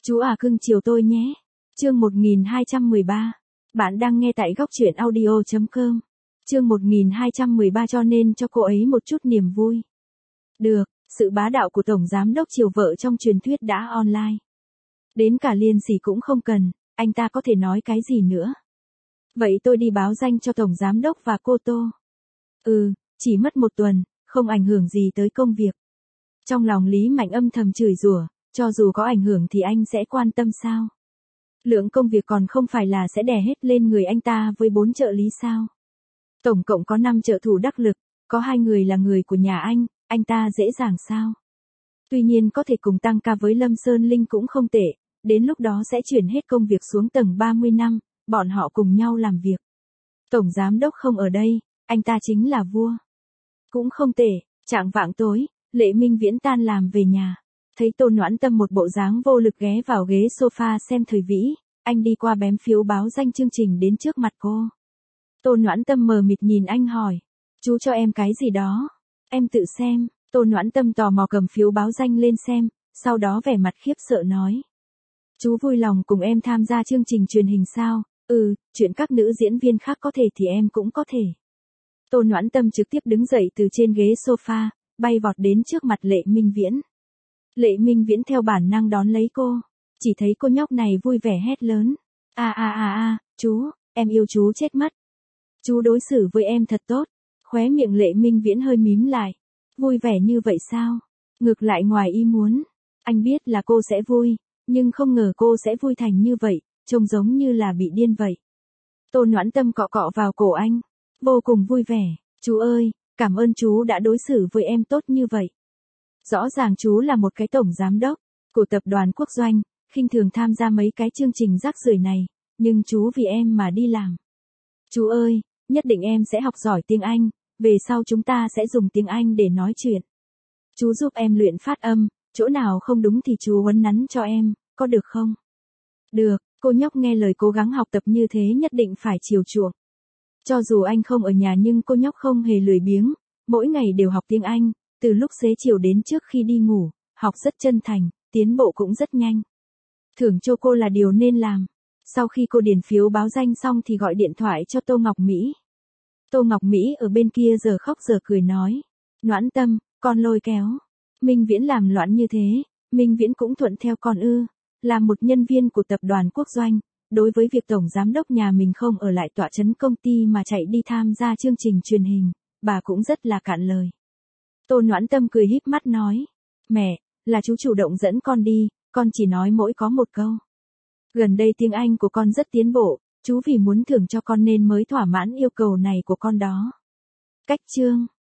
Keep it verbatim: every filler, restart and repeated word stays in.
Chú à cưng chiều tôi nhé. Chương một nghìn hai trăm mười ba. Bạn đang nghe tại góc truyện audio chấm com. Chương một nghìn hai trăm mười ba cho nên cho cô ấy một chút niềm vui. Được, sự bá đạo của Tổng Giám đốc chiều vợ trong truyền thuyết đã online. Đến cả Liên Sỉ cũng không cần, anh ta có thể nói cái gì nữa. Vậy tôi đi báo danh cho Tổng Giám đốc và cô Tô. Ừ, chỉ mất một tuần, không ảnh hưởng gì tới công việc. Trong lòng Lý Mạnh âm thầm chửi rủa, cho dù có ảnh hưởng thì anh sẽ quan tâm sao? Lượng công việc còn không phải là sẽ đè hết lên người anh ta với bốn trợ lý sao? Tổng cộng có năm trợ thủ đắc lực, có hai người là người của nhà anh, anh ta dễ dàng sao? Tuy nhiên có thể cùng tăng ca với Lâm Sơn Linh cũng không tệ, đến lúc đó sẽ chuyển hết công việc xuống tầng ba mươi năm, bọn họ cùng nhau làm việc. Tổng Giám đốc không ở đây, anh ta chính là vua. Cũng không tệ, chạng vạng tối, Lệ Minh Viễn tan làm về nhà. Thấy Tô Noãn Tâm một bộ dáng vô lực ghé vào ghế sofa xem thời vĩ, anh đi qua bém phiếu báo danh chương trình đến trước mặt cô. Tô Noãn Tâm mờ mịt nhìn anh hỏi, chú cho em cái gì đó? Em tự xem. Tô Noãn Tâm tò mò cầm phiếu báo danh lên xem, sau đó vẻ mặt khiếp sợ nói. Chú vui lòng cùng em tham gia chương trình truyền hình sao? Ừ, chuyện các nữ diễn viên khác có thể thì em cũng có thể. Tô Noãn Tâm trực tiếp đứng dậy từ trên ghế sofa, bay vọt đến trước mặt Lệ Minh Viễn. Lệ Minh Viễn theo bản năng đón lấy cô, chỉ thấy cô nhóc này vui vẻ hét lớn. À à à à, chú, em yêu chú chết mất. Chú đối xử với em thật tốt. Khóe miệng Lệ Minh Viễn hơi mím lại. Vui vẻ như vậy sao? Ngược lại ngoài ý muốn. Anh biết là cô sẽ vui, nhưng không ngờ cô sẽ vui thành như vậy, trông giống như là bị điên vậy. Tô Noãn Tâm cọ cọ vào cổ anh, vô cùng vui vẻ. Chú ơi, cảm ơn chú đã đối xử với em tốt như vậy. Rõ ràng chú là một cái tổng giám đốc của tập đoàn quốc doanh, khinh thường tham gia mấy cái chương trình rác rưởi này, nhưng chú vì em mà đi làm. Chú ơi, nhất định em sẽ học giỏi tiếng Anh, về sau chúng ta sẽ dùng tiếng Anh để nói chuyện. Chú giúp em luyện phát âm, chỗ nào không đúng thì chú huấn nắn cho em, có được không? Được, cô nhóc nghe lời cố gắng học tập như thế nhất định phải chiều chuộng. Cho dù anh không ở nhà nhưng cô nhóc không hề lười biếng, mỗi ngày đều học tiếng Anh, từ lúc xế chiều đến trước khi đi ngủ, học rất chân thành, tiến bộ cũng rất nhanh. Thưởng cho cô là điều nên làm. Sau khi cô điền phiếu báo danh xong thì gọi điện thoại cho Tô Ngọc Mỹ. Tô Ngọc Mỹ ở bên kia giờ khóc giờ cười nói. Noãn Tâm, con lôi kéo. Minh Viễn làm loạn như thế, Minh Viễn cũng thuận theo con ư. Là một nhân viên của tập đoàn quốc doanh, đối với việc tổng giám đốc nhà mình không ở lại tọa trấn công ty mà chạy đi tham gia chương trình truyền hình, bà cũng rất là cạn lời. Tô Noãn Tâm cười híp mắt nói. Mẹ, là chú chủ động dẫn con đi, con chỉ nói mỗi có một câu. Gần đây tiếng Anh của con rất tiến bộ, chú vì muốn thưởng cho con nên mới thỏa mãn yêu cầu này của con đó. Cách chương